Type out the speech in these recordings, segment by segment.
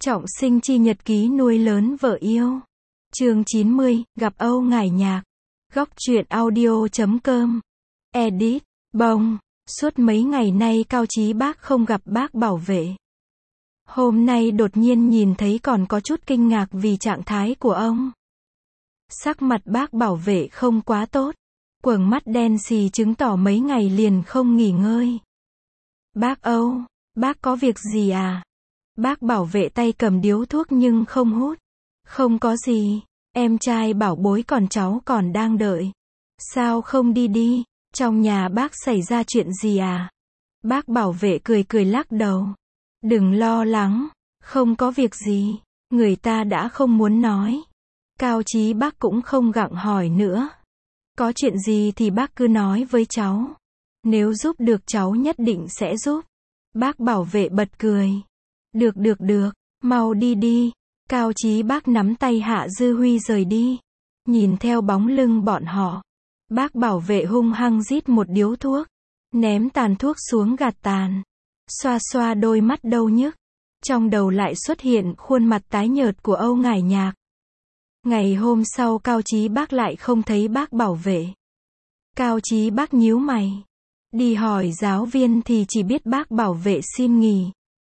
Trọng sinh chi nhật ký nuôi lớn vợ yêu. Chương 90, gặp Âu Ngải Nhạc. Góc truyện audio.com. Edit, bông. Suốt mấy ngày nay Cao Chí Bác không gặp bác bảo vệ. Hôm nay đột nhiên nhìn thấy còn có chút kinh ngạc vì trạng thái của ông. Sắc mặt bác bảo vệ không quá tốt. Quầng mắt đen xì chứng tỏ mấy ngày liền không nghỉ ngơi. Bác Âu, bác có việc gì à? Bác bảo vệ tay cầm điếu thuốc nhưng không hút. Không có gì, em trai bảo bối còn cháu còn đang đợi. Sao không đi đi, trong nhà bác xảy ra chuyện gì à? Bác bảo vệ cười cười lắc đầu. Đừng lo lắng, không có việc gì, người ta đã không muốn nói. Cao Chí Bác cũng không gặng hỏi nữa. Có chuyện gì thì bác cứ nói với cháu. Nếu giúp được cháu nhất định sẽ giúp. Bác bảo vệ bật cười. Được, mau đi đi. Cao Chí Bác nắm tay Hạ Dư Huy rời đi. Nhìn theo bóng lưng bọn họ. Bác bảo vệ hung hăng rít một điếu thuốc. Ném tàn thuốc xuống gạt tàn. Xoa xoa đôi mắt đau nhức. Trong đầu lại xuất hiện khuôn mặt tái nhợt của Âu Ngải Nhạc. Ngày hôm sau Cao Chí Bác lại không thấy bác bảo vệ. Cao Chí Bác nhíu mày. Đi hỏi giáo viên thì chỉ biết bác bảo vệ xin nghỉ.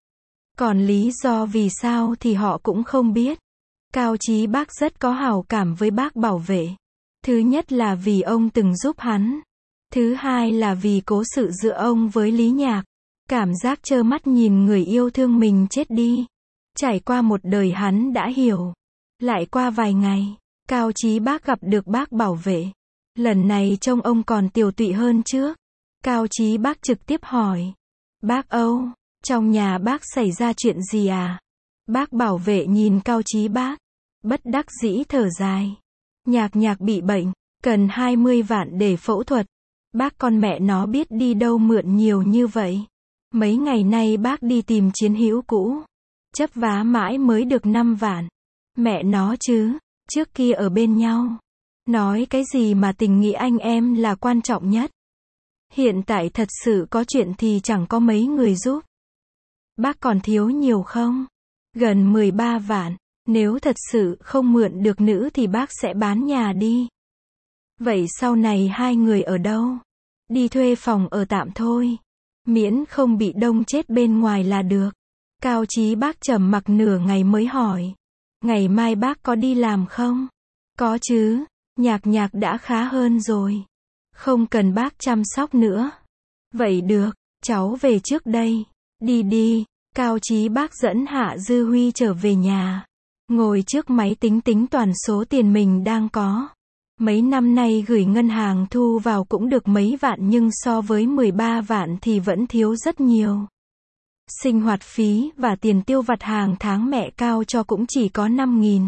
Còn lý do vì sao thì họ cũng không biết. Cao Chí Bác rất có hảo cảm với bác bảo vệ. Thứ nhất là vì ông từng giúp hắn. Thứ hai là vì cố sự giữa ông với Lý Nhạc. Cảm giác trơ mắt nhìn người yêu thương mình chết đi. Trải qua một đời hắn đã hiểu. Lại qua vài ngày, Cao Chí Bác gặp được bác bảo vệ. Lần này trông ông còn tiều tụy hơn trước. Cao Chí Bác trực tiếp hỏi. Bác Âu, trong nhà bác xảy ra chuyện gì à? Bác bảo vệ nhìn Cao Chí Bác. Bất đắc dĩ thở dài. Nhạc bị bệnh, cần 20 vạn để phẫu thuật. Bác con mẹ nó biết đi đâu mượn nhiều như vậy. Mấy ngày nay bác đi tìm chiến hữu cũ. Chấp vá mãi mới được 5 vạn. Mẹ nó chứ, trước kia ở bên nhau. Nói cái gì mà tình nghĩa anh em là quan trọng nhất. Hiện tại thật sự có chuyện thì chẳng có mấy người giúp. Bác còn thiếu nhiều không? Gần 13 vạn. Nếu thật sự không mượn được nữa thì bác sẽ bán nhà đi. Vậy sau này hai người ở đâu? Đi thuê phòng ở tạm thôi. Miễn không bị đông chết bên ngoài là được. Cao Chí Bác trầm mặc nửa ngày mới hỏi. Ngày mai bác có đi làm không? Có chứ, Nhạc đã khá hơn rồi. Không cần bác chăm sóc nữa. Vậy được, cháu về trước đây. Đi, Cao Chí Bác dẫn Hạ Dư Huy trở về nhà. Ngồi trước máy tính tính toàn số tiền mình đang có. Mấy năm nay gửi ngân hàng thu vào cũng được mấy vạn nhưng so với 13 vạn thì vẫn thiếu rất nhiều. Sinh hoạt phí và tiền tiêu vặt hàng tháng mẹ Cao cho cũng chỉ có 5.000.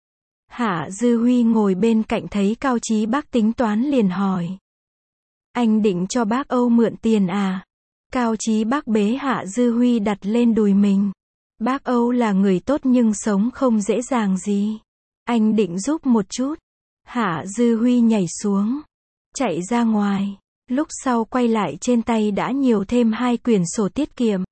Hạ Dư Huy ngồi bên cạnh thấy Cao Chí Bác tính toán liền hỏi. Anh định cho bác Âu mượn tiền à? Cao Chí Bác bế Hạ Dư Huy đặt lên đùi mình. Bác Âu là người tốt nhưng sống không dễ dàng gì. Anh định giúp một chút. Hạ Dư Huy nhảy xuống. Chạy ra ngoài. Lúc sau quay lại trên tay đã nhiều thêm 2 quyển sổ tiết kiệm.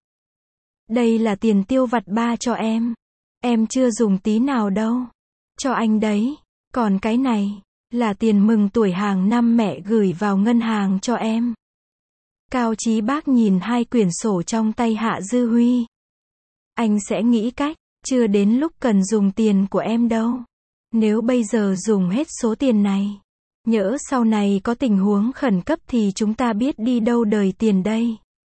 Đây là tiền tiêu vặt ba cho em. Em chưa dùng tí nào đâu. Cho anh đấy. Còn cái này, là tiền mừng tuổi hàng năm mẹ gửi vào ngân hàng cho em. Cao Chí Bác nhìn 2 quyển sổ trong tay Hạ Dư Huy. Anh sẽ nghĩ cách, chưa đến lúc cần dùng tiền của em đâu. Nếu bây giờ dùng hết số tiền này, nhỡ sau này có tình huống khẩn cấp thì chúng ta biết đi đâu đời tiền đây.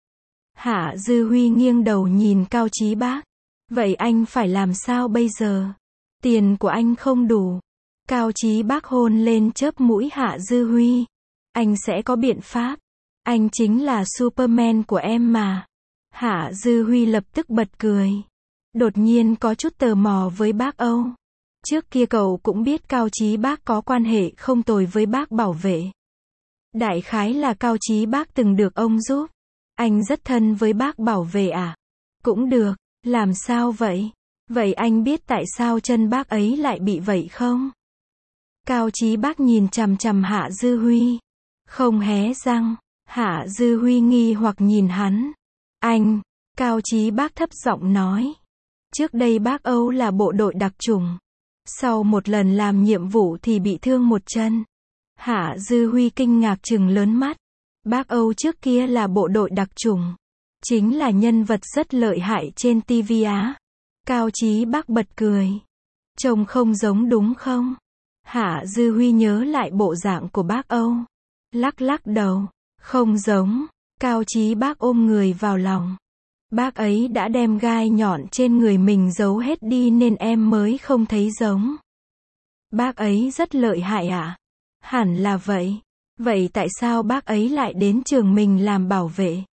Hạ Dư Huy nghiêng đầu nhìn Cao Chí Bác. Vậy anh phải làm sao bây giờ? Tiền của anh không đủ. Cao Chí Bác hôn lên chớp mũi Hạ Dư Huy. Anh sẽ có biện pháp. Anh chính là Superman của em mà. Hạ Dư Huy lập tức bật cười. Đột nhiên có chút tò mò với bác Âu. Trước kia cậu cũng biết Cao Chí Bác có quan hệ không tồi với bác bảo vệ. Đại khái là Cao Chí Bác từng được ông giúp. Anh rất thân với bác bảo vệ à? Cũng được, làm sao vậy? Vậy anh biết tại sao chân bác ấy lại bị vậy không? Cao Chí Bác nhìn chằm chằm Hạ Dư Huy. Không hé răng. Hạ Dư Huy nghi hoặc nhìn hắn. Anh, Cao Chí Bác thấp giọng nói. Trước đây bác Âu là bộ đội đặc chủng. Sau một lần làm nhiệm vụ thì bị thương một chân. Hạ Dư Huy kinh ngạc trừng lớn mắt. Bác Âu trước kia là bộ đội đặc chủng. Chính là nhân vật rất lợi hại trên TV á. Cao Chí Bác bật cười. Trông không giống đúng không? Hạ Dư Huy nhớ lại bộ dạng của bác Âu. Lắc lắc đầu. Không giống. Cao Chí Bác ôm người vào lòng. Bác ấy đã đem gai nhọn trên người mình giấu hết đi nên em mới không thấy giống. Bác ấy rất lợi hại ạ. Hẳn là vậy. Vậy tại sao bác ấy lại đến trường mình làm bảo vệ?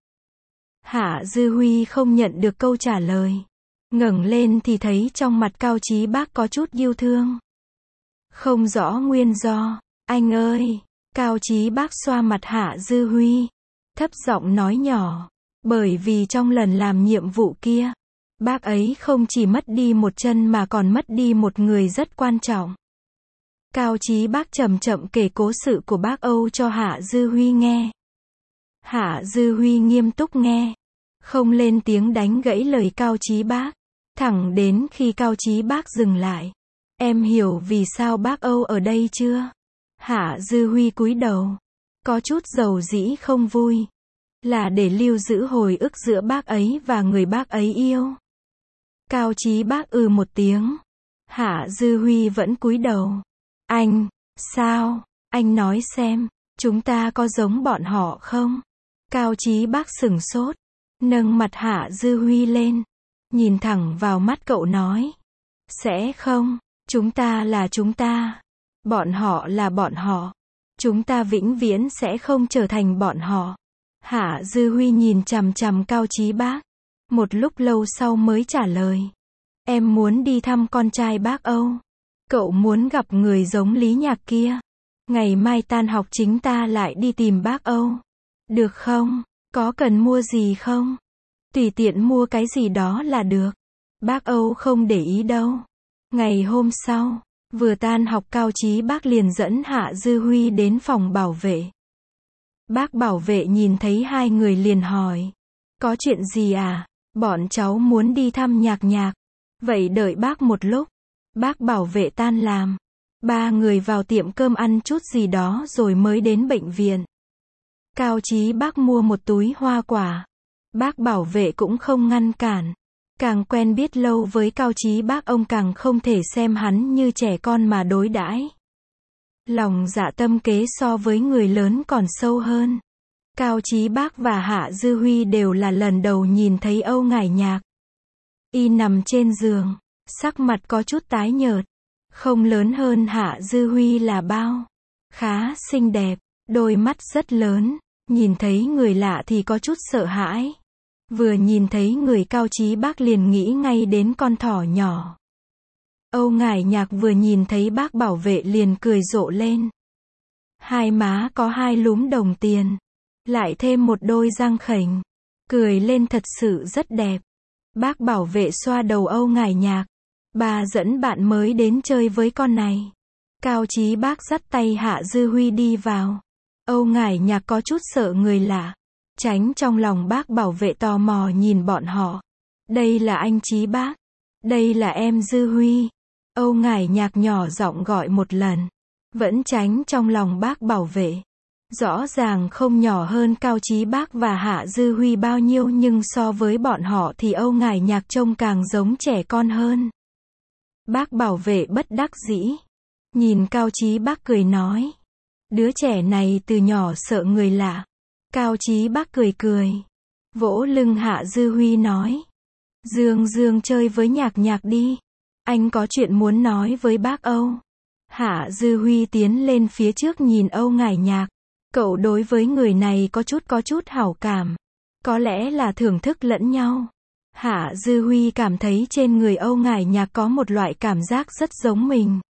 Hạ Dư Huy không nhận được câu trả lời. Ngẩng lên thì thấy trong mặt Cao Chí Bác có chút yêu thương. Không rõ nguyên do. Anh ơi. Cao Chí Bác xoa mặt Hạ Dư Huy. Thấp giọng nói nhỏ. Bởi vì trong lần làm nhiệm vụ kia, bác ấy không chỉ mất đi một chân mà còn mất đi một người rất quan trọng. Cao Chí Bác chậm chậm kể cố sự của bác Âu cho Hạ Dư Huy nghe. Hạ Dư Huy nghiêm túc nghe, không lên tiếng đánh gãy lời Cao Chí Bác, thẳng đến khi Cao Chí Bác dừng lại. Em hiểu vì sao bác Âu ở đây chưa? Hạ Dư Huy cúi đầu, có chút dầu dĩ không vui. Là để lưu giữ hồi ức giữa bác ấy và người bác ấy yêu. Cao Chí Bác một tiếng. Hạ Dư Huy vẫn cúi đầu. Anh, sao? Anh nói xem, chúng ta có giống bọn họ không? Cao Chí Bác sửng sốt, nâng mặt Hạ Dư Huy lên, nhìn thẳng vào mắt cậu nói. Sẽ không, chúng ta là chúng ta. Bọn họ là bọn họ. Chúng ta vĩnh viễn sẽ không trở thành bọn họ. Hạ Dư Huy nhìn chằm chằm Cao Chí Bác. Một lúc lâu sau mới trả lời. Em muốn đi thăm con trai bác Âu. Cậu muốn gặp người giống Lý Nhạc kia. Ngày mai tan học chính ta lại đi tìm bác Âu. Được không? Có cần mua gì không? Tùy tiện mua cái gì đó là được. Bác Âu không để ý đâu. Ngày hôm sau, vừa tan học Cao Chí Bác liền dẫn Hạ Dư Huy đến phòng bảo vệ. Bác bảo vệ nhìn thấy hai người liền hỏi. Có chuyện gì à? Bọn cháu muốn đi thăm Nhạc Nhạc. Vậy đợi bác một lúc. Bác bảo vệ tan làm. Ba người vào tiệm cơm ăn chút gì đó rồi mới đến bệnh viện. Cao Chí Bác mua một túi hoa quả. Bác bảo vệ cũng không ngăn cản. Càng quen biết lâu với Cao Chí Bác ông càng không thể xem hắn như trẻ con mà đối đãi. Lòng dạ tâm kế so với người lớn còn sâu hơn. Cao Chí Bác và Hạ Dư Huy đều là lần đầu nhìn thấy Âu Ngải Nhạc. Y nằm trên giường, sắc mặt có chút tái nhợt. Không lớn hơn Hạ Dư Huy là bao. Khá xinh đẹp, đôi mắt rất lớn. Nhìn thấy người lạ thì có chút sợ hãi. Vừa nhìn thấy người Cao Chí Bác liền nghĩ ngay đến con thỏ nhỏ. Âu Ngải Nhạc vừa nhìn thấy bác bảo vệ liền cười rộ lên. Hai má có hai lúm đồng tiền. Lại thêm một đôi răng khểnh. Cười lên thật sự rất đẹp. Bác bảo vệ xoa đầu Âu Ngải Nhạc. Bà dẫn bạn mới đến chơi với con này. Cao Chí Bác dắt tay Hạ Dư Huy đi vào. Âu Ngải Nhạc có chút sợ người lạ. Tránh trong lòng bác bảo vệ tò mò nhìn bọn họ. Đây là anh Chí Bác. Đây là em Dư Huy. Âu Ngải Nhạc nhỏ giọng gọi một lần. Vẫn tránh trong lòng bác bảo vệ. Rõ ràng không nhỏ hơn Cao Chí Bác và Hạ Dư Huy bao nhiêu nhưng so với bọn họ thì Âu Ngải Nhạc trông càng giống trẻ con hơn. Bác bảo vệ bất đắc dĩ. Nhìn Cao Chí Bác cười nói. Đứa trẻ này từ nhỏ sợ người lạ. Cao Chí Bác cười cười. Vỗ lưng Hạ Dư Huy nói. Dương Dương chơi với Nhạc Nhạc đi. Anh có chuyện muốn nói với bác Âu. Hạ Dư Huy tiến lên phía trước nhìn Âu Ngải Nhạc. Cậu đối với người này có chút hảo cảm. Có lẽ là thưởng thức lẫn nhau. Hạ Dư Huy cảm thấy trên người Âu Ngải Nhạc có một loại cảm giác rất giống mình.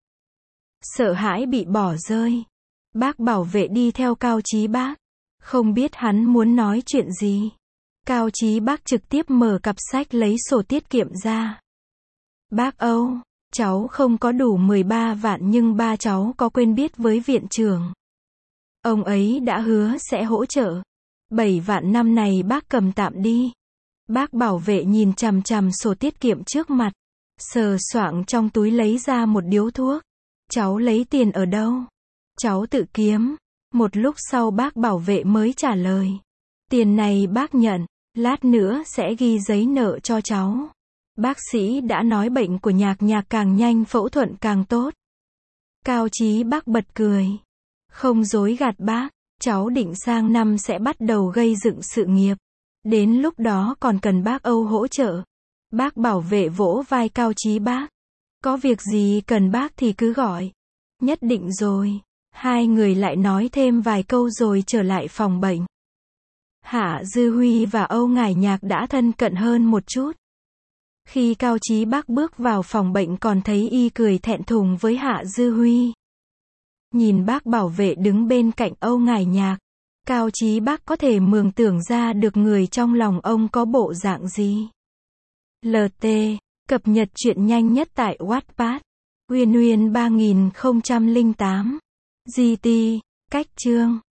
Sợ hãi bị bỏ rơi. Bác bảo vệ đi theo Cao Chí Bác. Không biết hắn muốn nói chuyện gì. Cao Chí Bác trực tiếp mở cặp sách lấy sổ tiết kiệm ra. Bác Âu, cháu không có đủ 13 vạn nhưng ba cháu có quen biết với viện trưởng. Ông ấy đã hứa sẽ hỗ trợ. 7 vạn năm này bác cầm tạm đi. Bác bảo vệ nhìn chằm chằm sổ tiết kiệm trước mặt. Sờ soạng trong túi lấy ra một điếu thuốc. Cháu lấy tiền ở đâu? Cháu tự kiếm. Một lúc sau bác bảo vệ mới trả lời. Tiền này bác nhận, lát nữa sẽ ghi giấy nợ cho cháu. Bác sĩ đã nói bệnh của Nhạc Nhạc càng nhanh phẫu thuật càng tốt. Cao Chí Bắc bật cười. Không dối gạt bác, cháu định sang năm sẽ bắt đầu gây dựng sự nghiệp. Đến lúc đó còn cần bác Âu hỗ trợ. Bác bảo vệ vỗ vai Cao Chí Bắc. Có việc gì cần bác thì cứ gọi. Nhất định rồi. Hai người lại nói thêm vài câu rồi trở lại phòng bệnh. Hạ Dư Huy và Âu Ngải Nhạc đã thân cận hơn một chút. Khi Cao Chí Bắc bước vào phòng bệnh còn thấy y cười thẹn thùng với Hạ Dư Huy. Nhìn bác bảo vệ đứng bên cạnh Âu Ngải Nhạc, Cao Chí Bắc có thể mường tượng ra được người trong lòng ông có bộ dạng gì. LT, cập nhật truyện nhanh nhất tại Wattpad. Uyên Uyên 3008. GT, cách chương